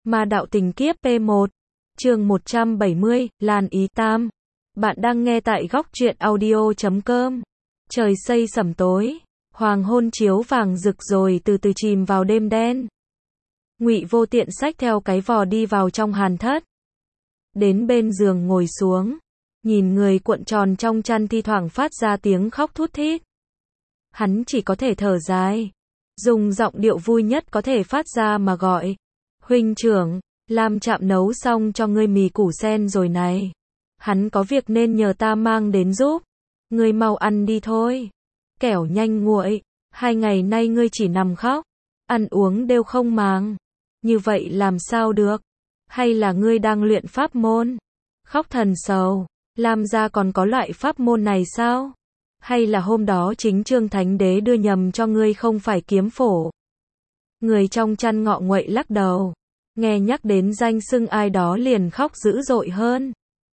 Ma đạo tình kiếp P1, chương 170, Lan Ý Tam. Bạn đang nghe tại góc truyện audio.com. Trời xây sẩm tối, hoàng hôn chiếu vàng rực rồi từ từ chìm vào đêm đen. Ngụy Vô Tiện xách theo cái vò đi vào trong hàn thất. Đến bên giường ngồi xuống, nhìn người cuộn tròn trong chăn thi thoảng phát ra tiếng khóc thút thít. Hắn chỉ có thể thở dài, dùng giọng điệu vui nhất có thể phát ra mà gọi. Huynh trưởng, Lam Trạm nấu xong cho ngươi mì củ sen rồi này. Hắn có việc nên nhờ ta mang đến giúp. Ngươi mau ăn đi thôi. Kẻo nhanh nguội, 2 ngày nay ngươi chỉ nằm khóc, ăn uống đều không màng. Như vậy làm sao được? Hay là ngươi đang luyện pháp môn? Khóc thần sầu, Lam gia còn có loại pháp môn này sao? Hay là hôm đó chính Trương Thánh Đế đưa nhầm cho ngươi không phải kiếm phổ? Người trong chăn ngọ nguậy lắc đầu, nghe nhắc đến danh xưng ai đó liền khóc dữ dội hơn.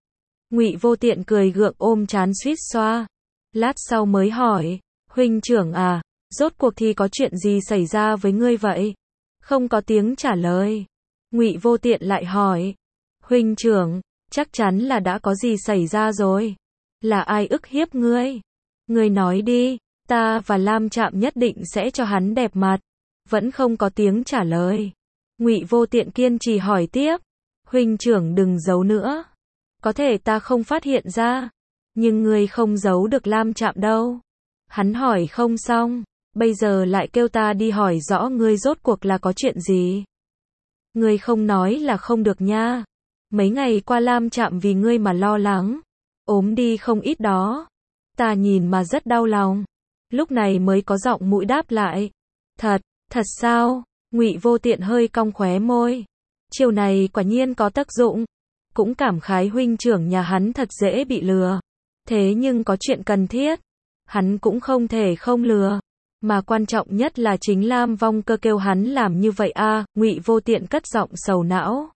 Ngụy Vô Tiện cười gượng ôm trán suýt xoa. Lát sau mới hỏi, huynh trưởng à, rốt cuộc thì có chuyện gì xảy ra với ngươi vậy? Không có tiếng trả lời. Ngụy Vô Tiện lại hỏi, huynh trưởng, chắc chắn là đã có gì xảy ra rồi. Là ai ức hiếp ngươi? Ngươi nói đi, ta và Lam Trạm nhất định sẽ cho hắn đẹp mặt. Vẫn không có tiếng trả lời. Ngụy Vô Tiện kiên trì hỏi tiếp, huynh trưởng đừng giấu nữa. Có thể ta không phát hiện ra, nhưng ngươi không giấu được Lam Trạm đâu. Hắn hỏi không xong, bây giờ lại kêu ta đi hỏi rõ ngươi rốt cuộc là có chuyện gì. Ngươi không nói là không được nha. Mấy ngày qua Lam Trạm vì ngươi mà lo lắng, ốm đi không ít đó. Ta nhìn mà rất đau lòng. Lúc này mới có giọng mũi đáp lại, thật sao? Ngụy Vô Tiện hơi cong khóe môi. Chiều này quả nhiên có tác dụng. Cũng cảm khái huynh trưởng nhà hắn thật dễ bị lừa. Thế nhưng có chuyện cần thiết, hắn cũng không thể không lừa. Mà quan trọng nhất là chính Lam Vong Cơ kêu hắn làm như vậy a. Ngụy Vô Tiện cất giọng sầu não.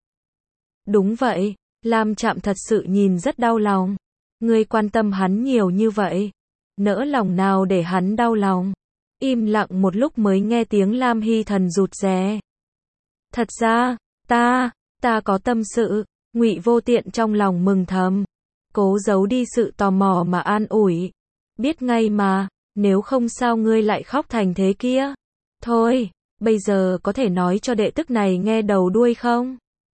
Đúng vậy, Lam Trạm thật sự nhìn rất đau lòng. Ngươi quan tâm hắn nhiều như vậy, nỡ lòng nào để hắn đau lòng. Im lặng một lúc mới nghe tiếng Lam Hy Thần rụt rè. Thật ra, ta có tâm sự. Ngụy Vô Tiện trong lòng mừng thầm, cố giấu đi sự tò mò mà an ủi. Biết ngay mà, nếu không sao ngươi lại khóc thành thế kia. Thôi, bây giờ có thể nói cho đệ tức này nghe đầu đuôi không?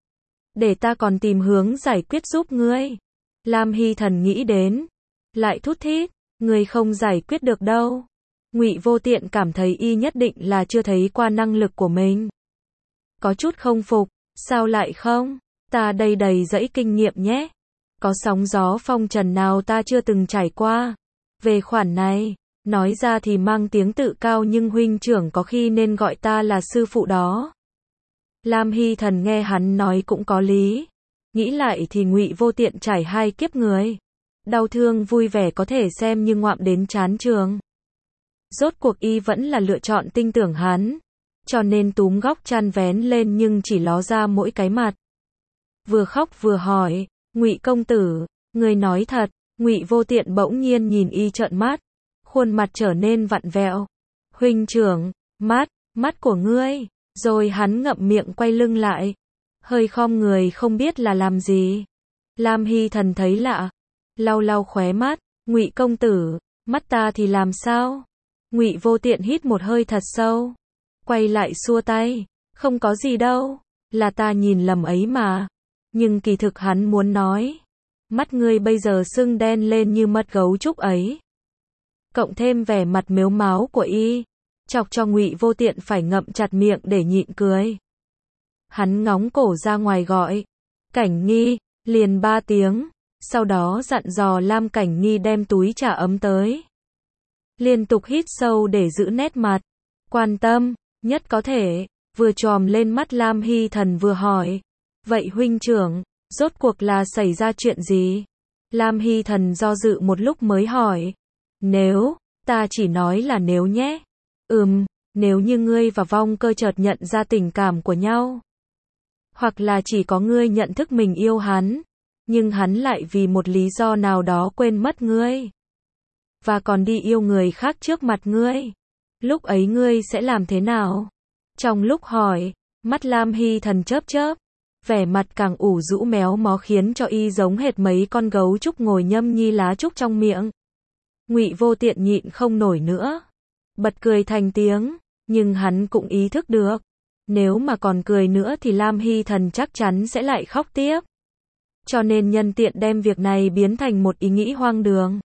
Để ta còn tìm hướng giải quyết giúp ngươi. Lam Hy Thần nghĩ đến, lại thút thít, ngươi không giải quyết được đâu. Ngụy Vô Tiện cảm thấy y nhất định là chưa thấy qua năng lực của mình. Có chút không phục, sao lại không? Ta đây đầy dẫy kinh nghiệm nhé. Có sóng gió phong trần nào ta chưa từng trải qua. Về khoản này, nói ra thì mang tiếng tự cao nhưng huynh trưởng có khi nên gọi ta là sư phụ đó. Lam Hy Thần nghe hắn nói cũng có lý. Nghĩ lại thì Ngụy Vô Tiện trải 2 kiếp người. Đau thương vui vẻ có thể xem như ngoạm đến chán trường. Rốt cuộc y vẫn là lựa chọn tin tưởng hắn. Cho nên túm góc chăn vén lên nhưng chỉ ló ra mỗi cái mặt. Vừa khóc vừa hỏi, Ngụy công tử, người nói thật? Ngụy Vô Tiện bỗng nhiên nhìn y trợn mắt, khuôn mặt trở nên vặn vẹo. Huynh trưởng, mắt của ngươi. Rồi hắn ngậm miệng quay lưng lại, hơi khom người không biết là làm gì. Lam Hy Thần thấy lạ, lau khóe mắt, Ngụy công tử, mắt ta thì làm sao? Ngụy Vô Tiện hít một hơi thật sâu, quay lại xua tay, không có gì đâu, là ta nhìn lầm ấy mà. Nhưng kỳ thực hắn muốn nói, mắt ngươi bây giờ sưng đen lên như mật gấu trúc ấy. Cộng thêm vẻ mặt mếu máo của y, chọc cho Ngụy Vô Tiện phải ngậm chặt miệng để nhịn cười. Hắn ngóng cổ ra ngoài gọi, Cảnh Nghi, liền 3 tiếng, sau đó dặn dò Lam Cảnh Nghi đem túi trà ấm tới. Liên tục hít sâu để giữ nét mặt, quan tâm, nhất có thể, vừa chòm lên mắt Lam Hy Thần vừa hỏi, vậy huynh trưởng, rốt cuộc là xảy ra chuyện gì? Lam Hy Thần do dự một lúc mới hỏi, nếu, ta chỉ nói là nếu nhé. Nếu như ngươi và Vong Cơ chợt nhận ra tình cảm của nhau. Hoặc là chỉ có ngươi nhận thức mình yêu hắn, nhưng hắn lại vì một lý do nào đó quên mất ngươi. Và còn đi yêu người khác trước mặt ngươi. Lúc ấy ngươi sẽ làm thế nào? Trong lúc hỏi, mắt Lam Hy Thần chớp chớp, vẻ mặt càng ủ rũ méo mó khiến cho y giống hệt mấy con gấu trúc ngồi nhâm nhi lá trúc trong miệng. Ngụy Vô Tiện nhịn không nổi nữa, bật cười thành tiếng, nhưng hắn cũng ý thức được, nếu mà còn cười nữa thì Lam Hy Thần chắc chắn sẽ lại khóc tiếp. Cho nên nhân tiện đem việc này biến thành một ý nghĩ hoang đường.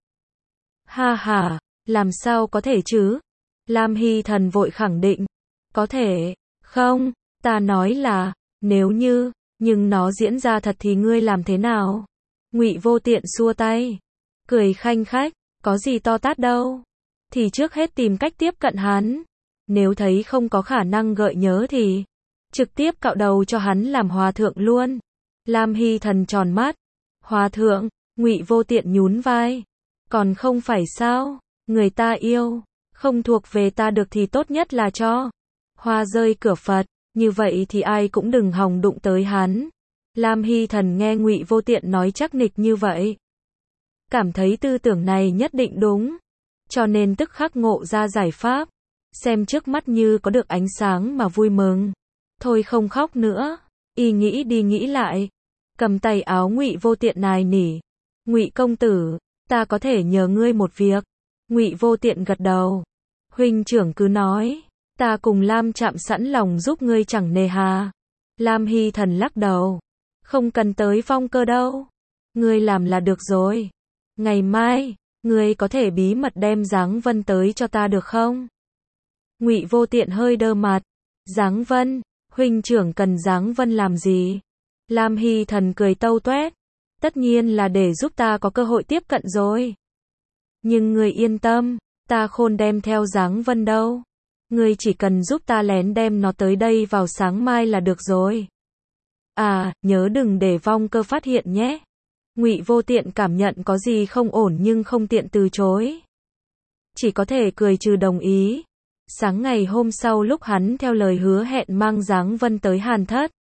Ha ha, làm sao có thể chứ? Lam Hy Thần vội khẳng định, có thể, không, ta nói là, nếu như, nhưng nó diễn ra thật thì ngươi làm thế nào? Ngụy Vô Tiện xua tay, cười khanh khách, có gì to tát đâu, thì trước hết tìm cách tiếp cận hắn, nếu thấy không có khả năng gợi nhớ thì trực tiếp cạo đầu cho hắn làm hòa thượng luôn. Lam Hy Thần tròn mắt, hòa thượng, Ngụy Vô Tiện nhún vai, còn không phải sao, người ta yêu, không thuộc về ta được thì tốt nhất là cho hoa rơi cửa Phật, như vậy thì ai cũng đừng hòng đụng tới hắn. Lam Hy Thần nghe Ngụy Vô Tiện nói chắc nịch như vậy, cảm thấy tư tưởng này nhất định đúng, cho nên tức khắc ngộ ra giải pháp, xem trước mắt như có được ánh sáng mà vui mừng. Thôi không khóc nữa, y nghĩ đi nghĩ lại, cầm tay áo Ngụy Vô Tiện nài nỉ, Ngụy công tử, ta có thể nhờ ngươi một việc. Ngụy Vô Tiện gật đầu, huynh trưởng cứ nói, ta cùng Lam Trạm sẵn lòng giúp ngươi chẳng nề hà. Lam Hy Thần lắc đầu, không cần tới Phong Cơ đâu, ngươi làm là được rồi. Ngày mai, ngươi có thể bí mật đem dáng vân tới cho ta được không? Ngụy Vô Tiện hơi đơ mặt, dáng vân, huynh trưởng cần dáng vân làm gì? Lam Hy Thần cười tâu tuét, tất nhiên là để giúp ta có cơ hội tiếp cận rồi. Nhưng ngươi yên tâm, ta khôn đem theo dáng vân đâu. Ngươi chỉ cần giúp ta lén đem nó tới đây vào sáng mai là được rồi. À, nhớ đừng để Vong Cơ phát hiện nhé. Ngụy Vô Tiện cảm nhận có gì không ổn nhưng không tiện từ chối, chỉ có thể cười trừ đồng ý. Sáng ngày hôm sau lúc hắn theo lời hứa hẹn mang dáng vân tới Hàn Thất,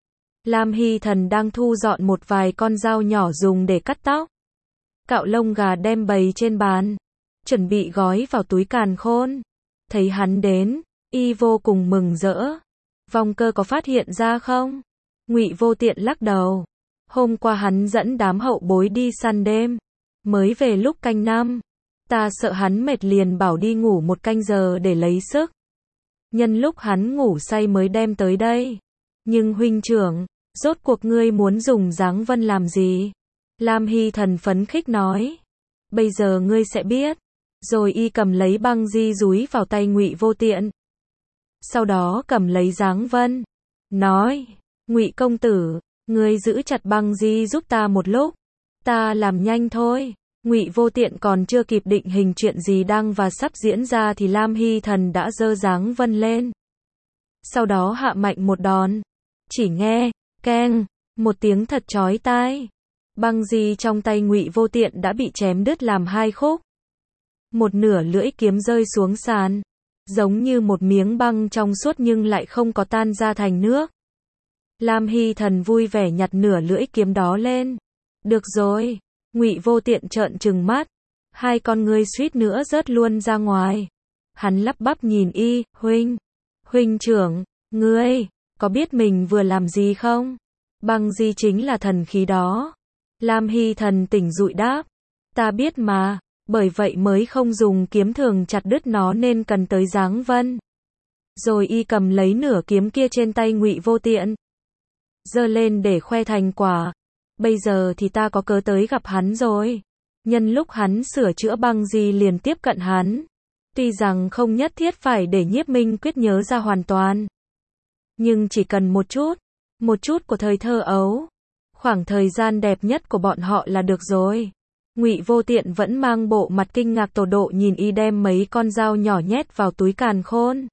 Lam Hy Thần đang thu dọn một vài con dao nhỏ dùng để cắt tóc, cạo lông gà đem bày trên bàn, chuẩn bị gói vào túi càn khôn. Thấy hắn đến, y vô cùng mừng rỡ. Vong Cơ có phát hiện ra không? Ngụy Vô Tiện lắc đầu. Hôm qua hắn dẫn đám hậu bối đi săn đêm, mới về lúc canh năm. Ta sợ hắn mệt liền bảo đi ngủ một canh giờ để lấy sức. Nhân lúc hắn ngủ say mới đem tới đây. Nhưng huynh trưởng, rốt cuộc ngươi muốn dùng dáng vân làm gì? Lam Hy Thần phấn khích nói. Bây giờ ngươi sẽ biết. Rồi y cầm lấy băng di dúi vào tay Ngụy Vô Tiện. Sau đó cầm lấy dáng vân, nói, Ngụy công tử, ngươi giữ chặt băng di giúp ta một lúc, ta làm nhanh thôi. Ngụy Vô Tiện còn chưa kịp định hình chuyện gì đang và sắp diễn ra thì Lam Hy Thần đã giơ dáng vân lên. Sau đó hạ mạnh một đòn, chỉ nghe, keng, một tiếng thật chói tai. Băng di trong tay Ngụy Vô Tiện đã bị chém đứt làm hai khúc. Một nửa lưỡi kiếm rơi xuống sàn, giống như một miếng băng trong suốt nhưng lại không có tan ra thành nước. Lam Hy Thần vui vẻ nhặt nửa lưỡi kiếm đó lên. Được rồi. Ngụy Vô Tiện trợn trừng mắt, hai con ngươi suýt nữa rớt luôn ra ngoài. Hắn lắp bắp nhìn y, huynh trưởng, ngươi, có biết mình vừa làm gì không? Băng di chính là thần khí đó. Lam Hy Thần tỉnh dụi đáp, ta biết mà, bởi vậy mới không dùng kiếm thường chặt đứt nó nên cần tới dáng vân. Rồi y cầm lấy nửa kiếm kia trên tay Ngụy Vô Tiện, giơ lên để khoe thành quả. Bây giờ thì ta có cớ tới gặp hắn rồi. Nhân lúc hắn sửa chữa băng di liền tiếp cận hắn. Tuy rằng không nhất thiết phải để Nhiếp Minh Quyết nhớ ra hoàn toàn, nhưng chỉ cần một chút của thời thơ ấu, khoảng thời gian đẹp nhất của bọn họ là được rồi. Ngụy Vô Tiện vẫn mang bộ mặt kinh ngạc tột độ nhìn y đem mấy con dao nhỏ nhét vào túi càn khôn.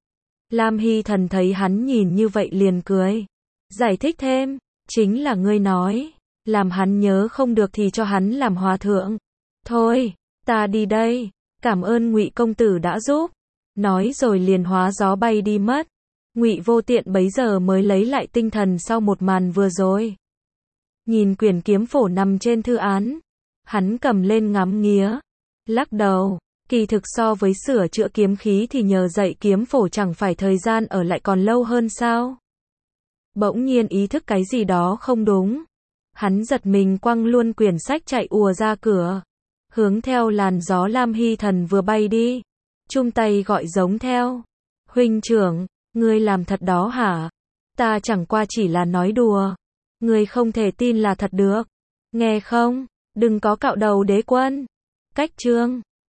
Lam Hy Thần thấy hắn nhìn như vậy liền cười, giải thích thêm, chính là ngươi nói, làm hắn nhớ không được thì cho hắn làm hòa thượng. Thôi, ta đi đây, cảm ơn Ngụy công tử đã giúp. Nói rồi liền hóa gió bay đi mất. Ngụy Vô Tiện bấy giờ mới lấy lại tinh thần sau một màn vừa rồi. Nhìn quyển kiếm phổ nằm trên thư án, hắn cầm lên ngắm nghía, lắc đầu, kỳ thực so với sửa chữa kiếm khí thì nhờ dạy kiếm phổ chẳng phải thời gian ở lại còn lâu hơn sao? Bỗng nhiên ý thức cái gì đó không đúng. Hắn giật mình quăng luôn quyển sách chạy ùa ra cửa. Hướng theo làn gió Lam Hy Thần vừa bay đi. Chung tay gọi giống theo. Huynh trưởng, ngươi làm thật đó hả? Ta chẳng qua chỉ là nói đùa. Ngươi không thể tin là thật được. Nghe không? Đừng có cạo đầu đế quân. Cách chương